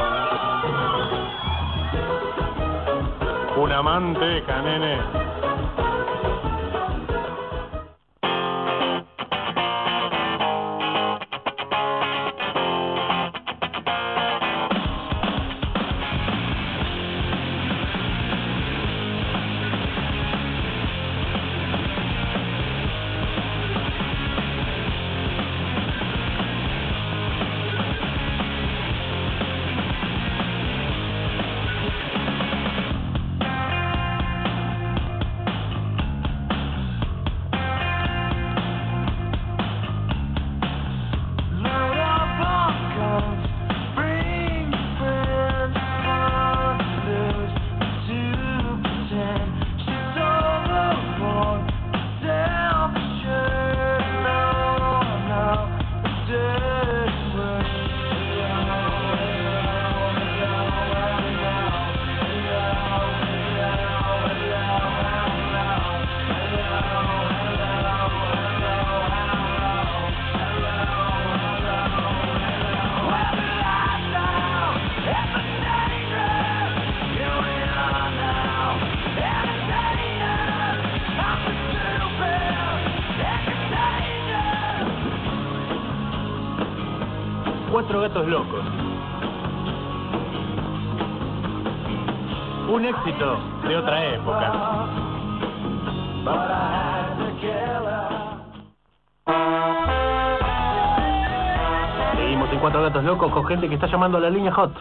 Una manteca, nene. Cuatro gatos locos. Un éxito de otra época. Seguimos en Cuatro Gatos Locos con gente que está llamando a la línea hot.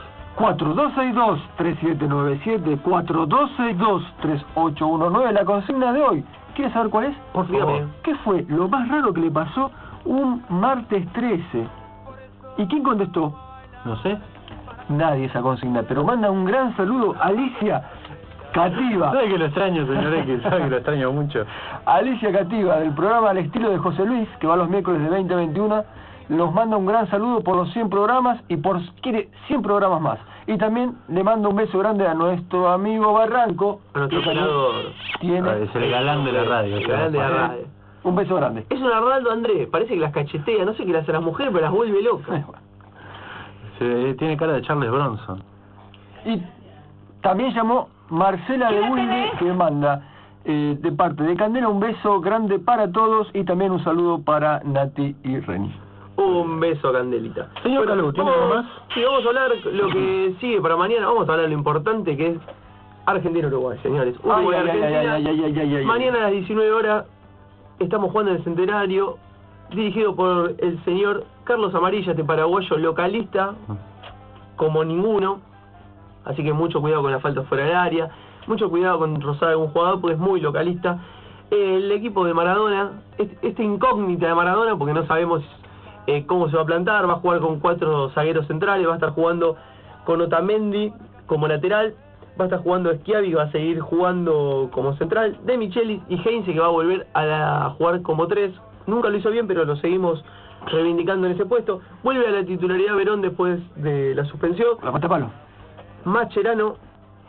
4262-3797, 4262-3819. La consigna de hoy, ¿quieres saber cuál es? Por favor. ¿Qué fue lo más raro que le pasó un martes 13? ¿Y quién contestó? No sé. Nadie esa consigna, pero manda un gran saludo Alicia Cativa. ¿Sabe que lo extraño, señor X? ¿Sabe que lo extraño mucho? Alicia Cativa, del programa Al Estilo de José Luis, que va los miércoles de 20 a 21, nos manda un gran saludo por los 100 programas y quiere 100 programas más. Y también le mando un beso grande a nuestro amigo Barranco, A nuestro que operador. tiene... Es el galán de la radio. El galán de la radio. Un beso grande. Es un Arnaldo Andrés, parece que las cachetea, no sé qué le hace a las mujeres, pero las vuelve locas. Tiene cara de Charles Bronson. Y también llamó Marcela de Wilde, que manda de parte de Candela un beso grande para todos y también un saludo para Nati y Reni. Un beso, Candelita. Señor Calú, ¿tiene algo más? Sí, vamos a hablar lo que sigue para mañana. Vamos a hablar lo importante que es Argentina-Uruguay, señores. Uruguay-Argentina. Mañana a las 19 horas estamos jugando en el Centenario, dirigido por el señor Carlos Amarilla, este paraguayo localista como ninguno. Así que mucho cuidado con la falta fuera del área, mucho cuidado con rozar a algún jugador porque es muy localista. El equipo de Maradona, esta incógnita de Maradona, porque no sabemos cómo se va a plantar, va a jugar con 4 zagueros centrales, va a estar jugando con Otamendi como lateral, va a estar jugando Schiavi, que va a seguir jugando como central, De Michelis y Heinze, que va a volver a jugar como 3. Nunca lo hizo bien, pero lo seguimos reivindicando en ese puesto. Vuelve a la titularidad Verón después de la suspensión. La pata palo. Mascherano,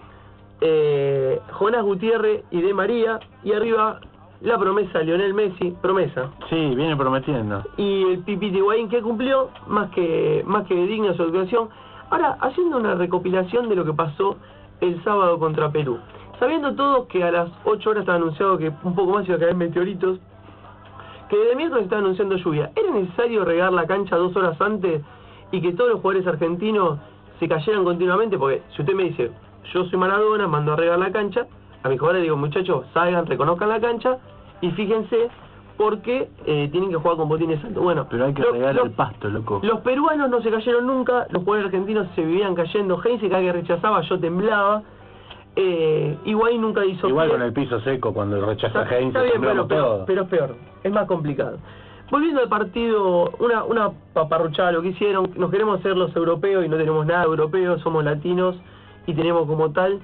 Jonás Gutiérrez y De María, y arriba la promesa Lionel Messi, promesa. Sí, viene prometiendo. Y el Pipiti Higuaín, que cumplió más que digna su actuación. Ahora, haciendo una recopilación de lo que pasó el sábado contra Perú. Sabiendo todos que a las 8 horas estaba anunciado que un poco más iba a caer meteoritos, que desde miércoles estaba anunciando lluvia. ¿Era necesario regar la cancha 2 horas antes y que todos los jugadores argentinos se cayeran continuamente? Porque si usted me dice, yo soy Maradona, mando a regar la cancha, a mis jugadores digo, muchachos, salgan, reconozcan la cancha y fíjense porque tienen que jugar con botines altos. Bueno, pero hay que regar el pasto, loco. Los peruanos no se cayeron nunca, los jugadores argentinos se vivían cayendo. Heinze cada que rechazaba, yo temblaba. Higuaín nunca hizo igual pie. con el piso seco cuando rechaza Heinze. Está bien, pero es peor, es más complicado. Volviendo al partido, una paparruchada lo que hicieron. Nos queremos ser los europeos y no tenemos nada europeo, somos latinos y tenemos como tal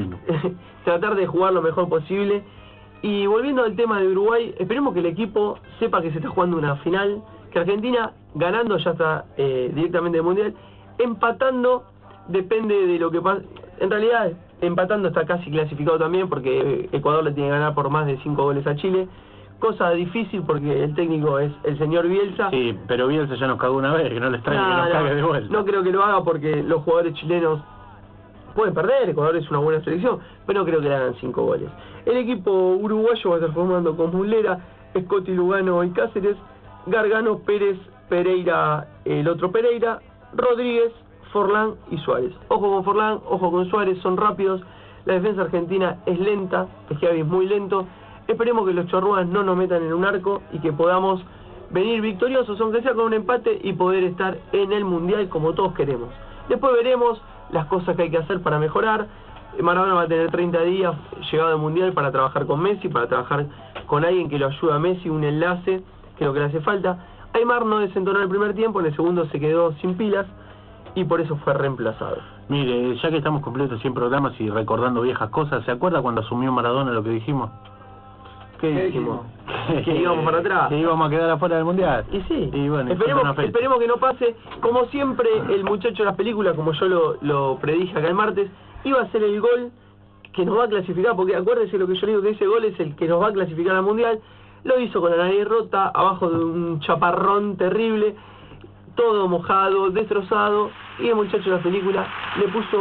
tratar de jugar lo mejor posible. Y volviendo al tema de Uruguay, esperemos que el equipo sepa que se está jugando una final, que Argentina ganando ya está directamente del Mundial, empatando depende de lo que pasa. En realidad empatando está casi clasificado también porque Ecuador le tiene que ganar por más de 5 goles a Chile, cosa difícil porque el técnico es el señor Bielsa. Sí, pero Bielsa ya nos cagó una vez, que no les traiga que nos cague de vuelta. No creo que lo haga porque los jugadores chilenos pueden perder, Ecuador es una buena selección, pero no creo que le hagan 5 goles. El equipo uruguayo va a estar formando con Muslera, Scotti, Lugano y Cáceres, Gargano, Pérez, Pereira, el otro Pereira, Rodríguez, Forlán y Suárez. Ojo con Forlán, ojo con Suárez, son rápidos. La defensa argentina es lenta, Schiavi es muy lento. Esperemos que los chorruas no nos metan en un arco y que podamos venir victoriosos, aunque sea con un empate, y poder estar en el Mundial como todos queremos. Después veremos las cosas que hay que hacer para mejorar. Maradona va a tener 30 días llegado al Mundial para trabajar con Messi, para trabajar con alguien que lo ayude a Messi, un enlace, que es lo que le hace falta. Aimar no desentonó en el primer tiempo, en el segundo se quedó sin pilas y por eso fue reemplazado. Mire, ya que estamos completos 100 programas y recordando viejas cosas, ¿se acuerda cuando asumió Maradona lo que dijimos? ¿Qué dijimos? Que íbamos para atrás. Que íbamos a quedar afuera del Mundial. Y sí, y bueno, esperemos que no pase. Como siempre, el muchacho de las películas, como yo lo predije acá el martes, iba a ser el gol que nos va a clasificar, porque acuérdese lo que yo digo, que ese gol es el que nos va a clasificar al Mundial. Lo hizo con la nariz rota, abajo de un chaparrón terrible, todo mojado, destrozado, y el muchacho de la película le puso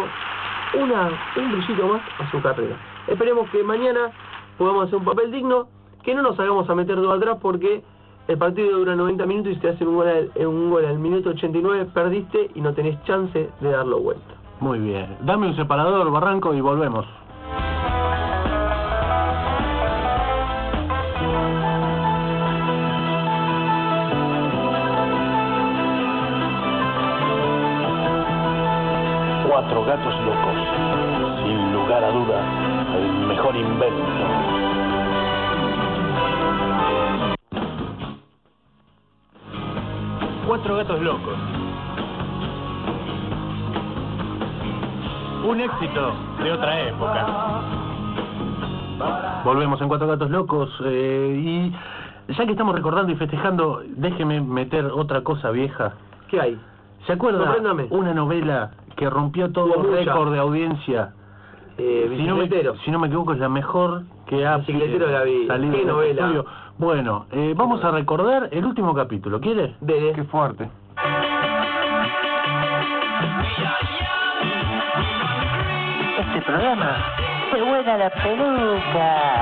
un brillito más a su carrera. Esperemos que mañana podamos hacer un papel digno, que no nos hagamos a meter dos atrás, porque el partido dura 90 minutos y si te hacen un gol al minuto 89, perdiste y no tenés chance de darlo vuelta. Muy bien. Dame un separador, Barranco, y volvemos. Cuatro gatos locos. Sin lugar a duda, el mejor invento. Cuatro gatos locos. Un éxito de otra época. Volvemos en Cuatro Gatos Locos y ya que estamos recordando y festejando, déjeme meter otra cosa vieja. ¿Qué hay? ¿Se acuerda una novela que rompió todo récord de audiencia? Si no me equivoco, es la mejor que ha Bicicletero de la vida. ¿Qué novela? Bueno, vamos a recordar el último capítulo. ¿Quiere? Qué fuerte. Este programa se vuela la peluca.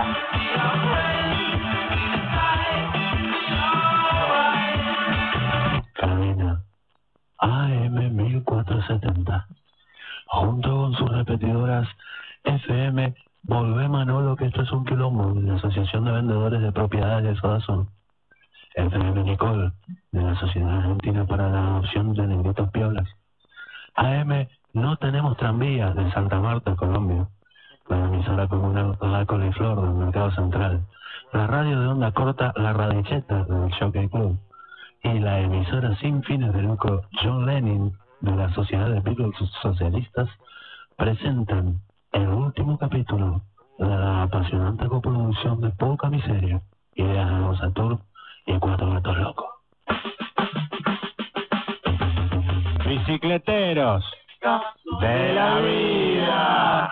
Cabina AM 1470. Junto con sus repetidoras FM, volvé Manolo, que esto es un quilombo, de la Asociación de Vendedores de Propiedades de Sodazón. FM Nicole, de la Sociedad Argentina para la Adopción de Negritos Piolas. AM No Tenemos Tranvías, de Santa Marta, Colombia. La emisora comunal La Coliflor, del Mercado Central. La radio de onda corta La Radicheta, del Jockey Club. Y la emisora sin fines de lucro John Lennon, de la Sociedad de Beatles Socialistas, presentan el último capítulo de la apasionante coproducción de Poca Miseria, Ideas de Gonzatur y Cuatro Gatos Locos. Bicicleteros de la vida.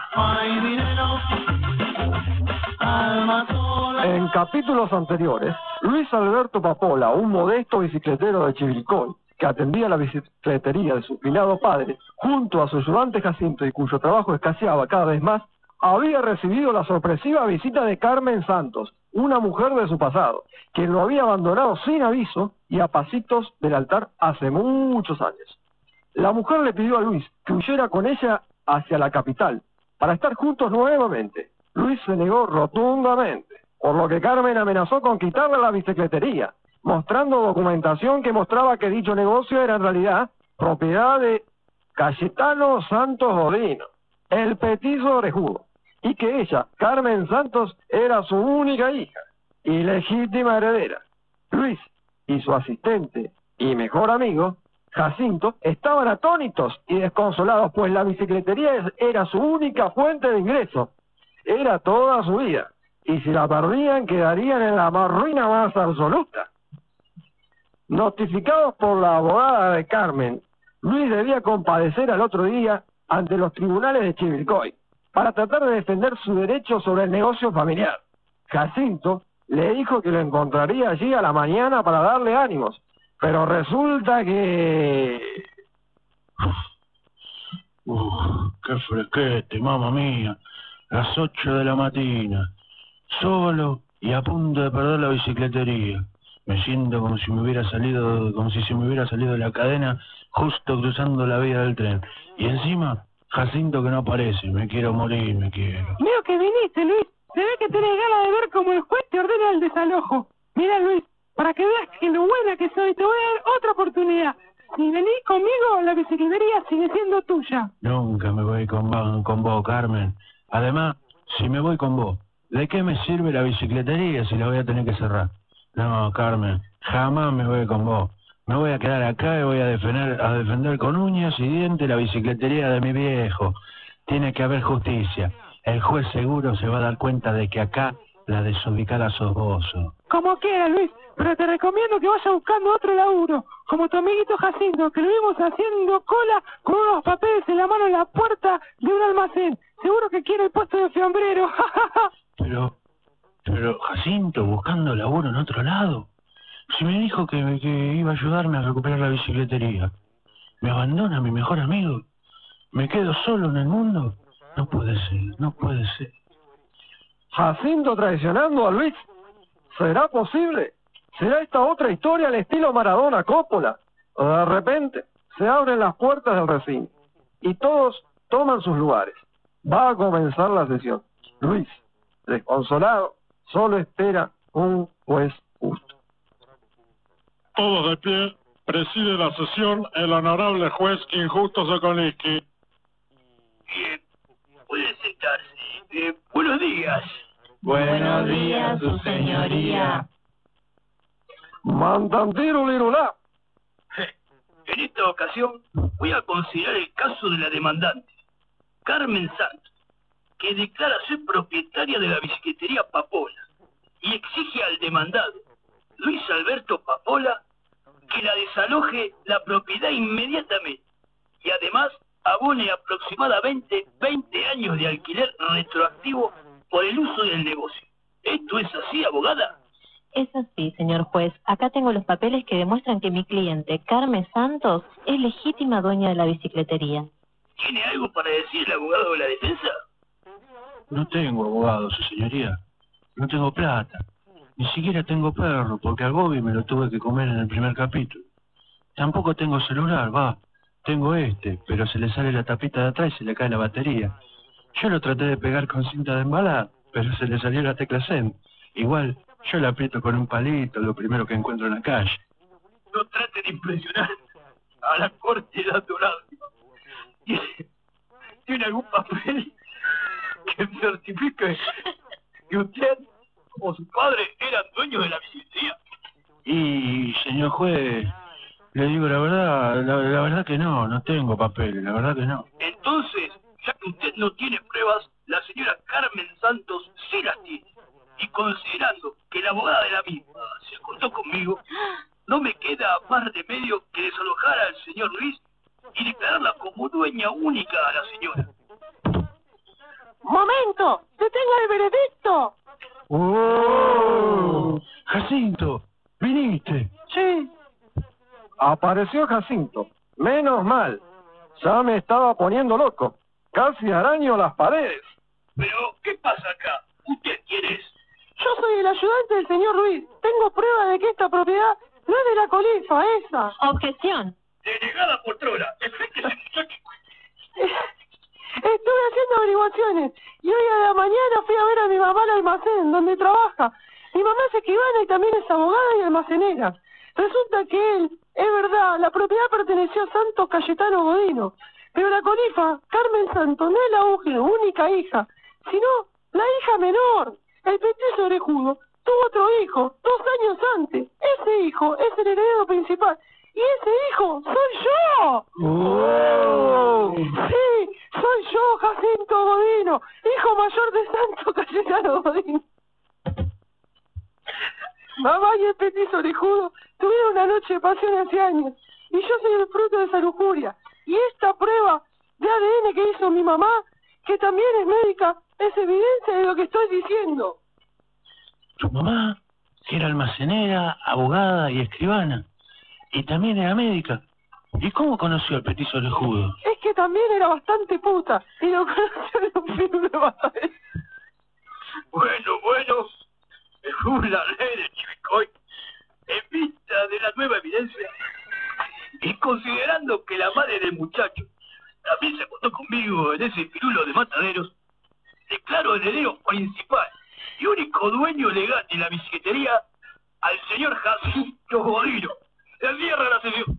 En capítulos anteriores, Luis Alberto Papola, un modesto bicicletero de Chivilcoy, que atendía la bicicletería de su finado padre, junto a su ayudante Jacinto, y cuyo trabajo escaseaba cada vez más, había recibido la sorpresiva visita de Carmen Santos, una mujer de su pasado, quien lo había abandonado sin aviso y a pasitos del altar hace muchos años. La mujer le pidió a Luis que huyera con ella hacia la capital, para estar juntos nuevamente. Luis se negó rotundamente, por lo que Carmen amenazó con quitarle la bicicletería, mostrando documentación que mostraba que dicho negocio era en realidad propiedad de Cayetano Santos Godino, el petizo orejudo, y que ella, Carmen Santos, era su única hija y legítima heredera. Luis y su asistente y mejor amigo, Jacinto, estaban atónitos y desconsolados, pues la bicicletería era su única fuente de ingreso. Era toda su vida, y si la perdían quedarían en la ruina más absoluta. Notificados por la abogada de Carmen, Luis debía comparecer al otro día ante los tribunales de Chivilcoy para tratar de defender su derecho sobre el negocio familiar. Jacinto le dijo que lo encontraría allí a la mañana para darle ánimos, pero resulta que... ¡Qué fresquete, mamma mía! Las 8 de la mañana, solo y a punto de perder la bicicletería. Me siento como si se me hubiera salido de la cadena justo cruzando la vía del tren. Y encima, Jacinto que no aparece. Me quiero morir, me quiero. Veo que viniste, Luis. Se ve que tenés ganas de ver cómo el juez te ordena el desalojo. Mira, Luis, para que veas que lo buena que soy, te voy a dar otra oportunidad. Si venís conmigo, la bicicletería sigue siendo tuya. Nunca me voy con vos, Carmen. Además, si me voy con vos, ¿de qué me sirve la bicicletería si la voy a tener que cerrar? No, Carmen, jamás me voy con vos. Me voy a quedar acá y voy a defender con uñas y dientes la bicicletería de mi viejo. Tiene que haber justicia. El juez seguro se va a dar cuenta de que acá la desubicada sos vos. Como quiera, Luis, pero te recomiendo que vayas buscando otro laburo, como tu amiguito Jacinto, que lo vimos haciendo cola con unos papeles en la mano en la puerta de un almacén. Seguro que quiere el puesto de fiambrero. Pero Jacinto, buscando laburo en otro lado. Si me dijo que iba a ayudarme a recuperar la bicicletería. ¿Me abandona mi mejor amigo? ¿Me quedo solo en el mundo? No puede ser. Jacinto traicionando a Luis. ¿Será posible? ¿Será esta otra historia al estilo Maradona Coppola? De repente se abren las puertas del recinto y todos toman sus lugares. Va a comenzar la sesión. Luis, desconsolado, solo espera un juez justo. Todos de pie, preside la sesión el honorable juez Injusto Sokolinsky. Bien, puede sentarse. Buenos días. Buenos días, su señoría. Mandantiro Lirulá. En esta ocasión voy a considerar el caso de la demandante, Carmen Santos, que declara ser propietaria de la bicicletería Papola y exige al demandado, Luis Alberto Papola, que la desaloje la propiedad inmediatamente y además abone aproximadamente 20 años de alquiler retroactivo por el uso del negocio. ¿Esto es así, abogada? Es así, señor juez. Acá tengo los papeles que demuestran que mi cliente, Carmen Santos, es legítima dueña de la bicicletería. ¿Tiene algo para decir el abogado de la defensa? No tengo abogado, su señoría. No tengo plata. Ni siquiera tengo perro, porque al Bobby me lo tuve que comer en el primer capítulo. Tampoco tengo celular, Tengo pero se le sale la tapita de atrás y se le cae la batería. Yo lo traté de pegar con cinta de embalar, pero se le salió la tecla send. Igual, yo la aprieto con un palito, lo primero que encuentro en la calle. No trate de impresionar a la corte de Dorado. ¿Tiene algún papel que certifique que usted o su padre eran dueños de la bicicletería? Y, señor juez, le digo la verdad que no tengo papeles, la verdad que no. Entonces, ya que usted no tiene pruebas, la señora Carmen Santos sí las tiene. Y considerando que la abogada de la misma se acordó conmigo, no me queda más remedio que desalojar al señor Luis y declararla como dueña única a la señora. ¡Momento! ¡Te tengo el veredicto! ¡Oh! ¡Jacinto! ¿Viniste? Sí. Apareció Jacinto. Menos mal. Ya me estaba poniendo loco. Casi araño las paredes. Pero, ¿qué pasa acá? ¿Usted quién es? Yo soy el ayudante del señor Ruiz. Tengo prueba de que esta propiedad no es de la Colifa, esa. Objeción. Denegada por Trola. Efecto ese muchacho. Estuve haciendo averiguaciones y hoy a la mañana fui a ver a mi mamá al almacén donde trabaja. Mi mamá es escribana y también es abogada y almacenera. Resulta que él, es verdad, la propiedad perteneció a Santos Cayetano Godino, pero la colifa, Carmen Santos, no es la única hija, sino la hija menor. El petiso orejudo tuvo otro hijo 2 años antes. Ese hijo es el heredero principal. ¡Y ese hijo soy yo! ¡Oh! Sí, soy yo, Jacinto Godino, hijo mayor de Santos Cayetano Godino. Mamá y el petiso orejudo tuvieron una noche de pasión hace años, y yo soy el fruto de esa lujuria. Y esta prueba de ADN que hizo mi mamá, que también es médica, es evidencia de lo que estoy diciendo. Tu mamá, que era almacenera, abogada y escribana, y también era médica. ¿Y cómo conoció al petiso orejudo? Es que también era bastante puta, y lo conoció en un film de batalla. Bueno, según la ley de Chivicoy, en vista de la nueva evidencia, y considerando que la madre del muchacho también se contó conmigo en ese pirulo de mataderos, declaro heredero principal y único dueño legal de la bicicletería al señor Jacinto Godino. Se cierra la sesión.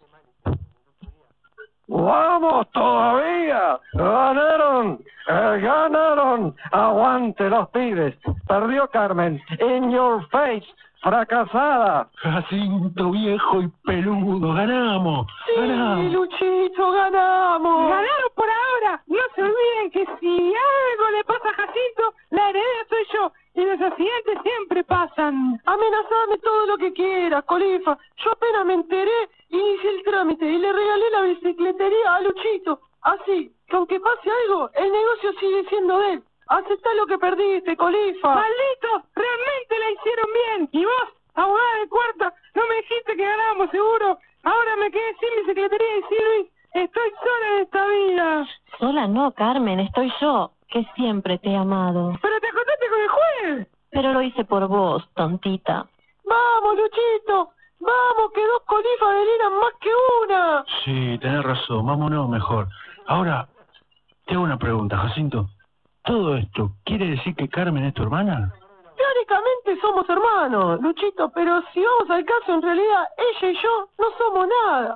¡Vamos todavía! ¡Ganaron! ¡Ganaron! ¡Aguante los pibes! Perdió Carmen. In your face. ¡Fracasada! Jacinto viejo y peludo, ganamos. Sí, ganamos. Luchito, ganamos. Ganaron por ahora. No se olviden que si algo le pasa a Jacinto, la heredera soy yo. Y los accidentes siempre pasan. Amenazame todo lo que quieras, Colifa. Yo apenas me enteré, inicié el trámite y le regalé la bicicletería a Luchito. Así, que aunque pase algo, el negocio sigue siendo de él. Aceptá lo que perdiste, Colifa. ¡Maldito! ¡Realmente la hicieron bien! Y vos, abogada de cuarta, no me dijiste que ganábamos seguro. Ahora me quedé sin bicicletería y sin Luis. Estoy sola en esta vida. Sola no, Carmen, estoy yo, que siempre te he amado. ¡Pero te acostaste con el juez! Pero lo hice por vos, tontita. ¡Vamos, Luchito! ¡Vamos, que 2 colifas deliran más que una! Sí, tenés razón, vámonos mejor. Ahora, te hago una pregunta, Jacinto. ¿Todo esto quiere decir que Carmen es tu hermana? Teóricamente somos hermanos, Luchito, pero si vamos al caso, en realidad ella y yo no somos nada.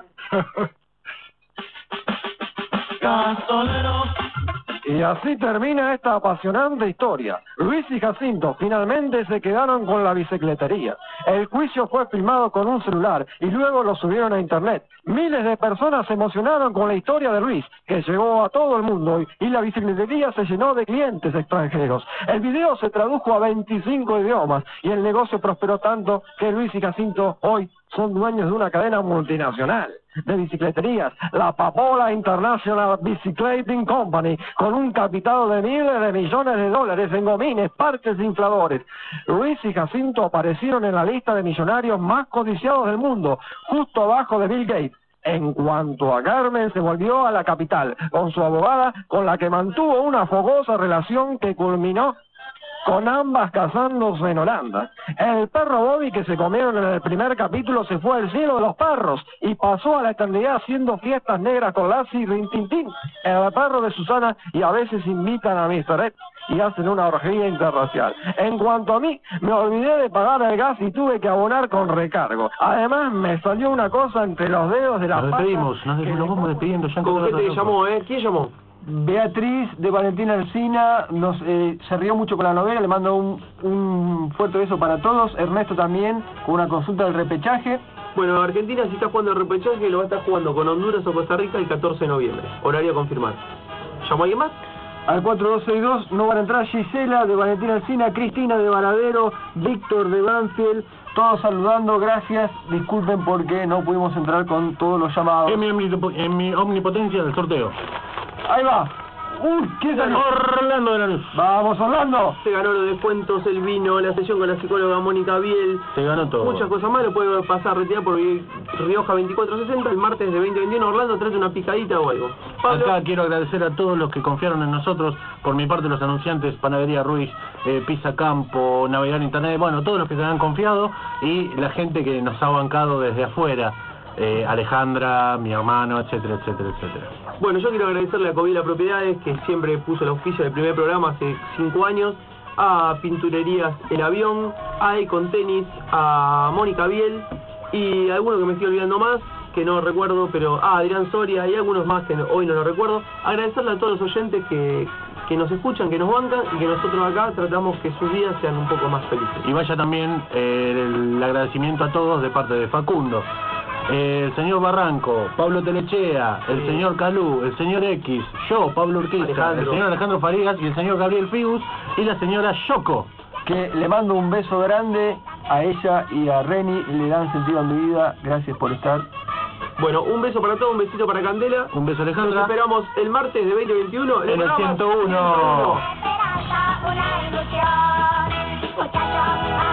Y así termina esta apasionante historia. Luis y Jacinto finalmente se quedaron con la bicicletería. El juicio fue filmado con un celular y luego lo subieron a internet. Miles de personas se emocionaron con la historia de Luis, que llegó a todo el mundo, y la bicicletería se llenó de clientes extranjeros. El video se tradujo a 25 idiomas y el negocio prosperó tanto que Luis y Jacinto hoy son dueños de una cadena multinacional de bicicleterías, la Papola International Bicycleting Company, con un capital de miles de millones de dólares en gomines, parches e infladores. Luis y Jacinto aparecieron en la lista de millonarios más codiciados del mundo, justo abajo de Bill Gates. En cuanto a Carmen, se volvió a la capital con su abogada, con la que mantuvo una fogosa relación que culminó con ambas casándose en Holanda. El perro Bobby que se comieron en el primer capítulo se fue al cielo de los perros y pasó a la eternidad haciendo fiestas negras con Lassie y Rintintín, el perro de Susana, y a veces invitan a Mr. Ed y hacen una orgía interracial. En cuanto a mí, me olvidé de pagar el gas y tuve que abonar con recargo. Además, me salió una cosa entre los dedos de la pata. Nos vamos despidiendo. ¿Con qué te llamó, ¿Quién llamó? Beatriz de Valentina Alsina se rió mucho con la novela, le mando un fuerte beso para todos. Ernesto también, con una consulta del repechaje. Bueno, Argentina, si está jugando el repechaje, lo va a estar jugando con Honduras o Costa Rica el 14 de noviembre. Horario a confirmar. ¿Llamó alguien más? Al 4262 no van a entrar Gisela de Valentina Alsina, Cristina de Varadero, Víctor de Banfield, todos saludando, gracias, disculpen porque no pudimos entrar con todos los llamados. En mi omnipotencia del sorteo. Ahí va. ¿Quién salió? Orlando de la Luz. Vamos, Orlando. Se ganó los descuentos, el vino, la sesión con la psicóloga Mónica Biel. Se ganó todo. Muchas cosas más, lo puede pasar a retirar por Rioja 2460 el martes de 2021. Orlando, tráete una picadita o algo. Pablo. Acá quiero agradecer a todos los que confiaron en nosotros. Por mi parte, los anunciantes, Panadería Ruiz, Pizza Campo, Navegar Internet, bueno, todos los que se han confiado y la gente que nos ha bancado desde afuera. Alejandra, mi hermano, etcétera, etcétera, etcétera. Bueno, yo quiero agradecerle a Covila Propiedades, que siempre puso el auspicio del primer programa hace 5 años, a Pinturerías El Avión, a Econ Tenis, a Mónica Biel y alguno que me estoy olvidando más, que no recuerdo, pero Adrián Soria y algunos más que hoy no lo recuerdo. Agradecerle a todos los oyentes que nos escuchan, que nos bancan y que nosotros acá tratamos que sus días sean un poco más felices. Y vaya también el agradecimiento a todos de parte de Facundo, el señor Barranco, Pablo Telechea, el señor Calú, el señor X, yo, Pablo Urquiza, el señor Alejandro Farigas y el señor Gabriel Figus y la señora Yoko. Que le mando un beso grande a ella y a Reni, le dan sentido a mi vida, gracias por estar. Bueno, un beso para todos, un besito para Candela. Un beso, Alejandra. Nos esperamos el martes de 2021 en el 101. Una ilusión, muchachos.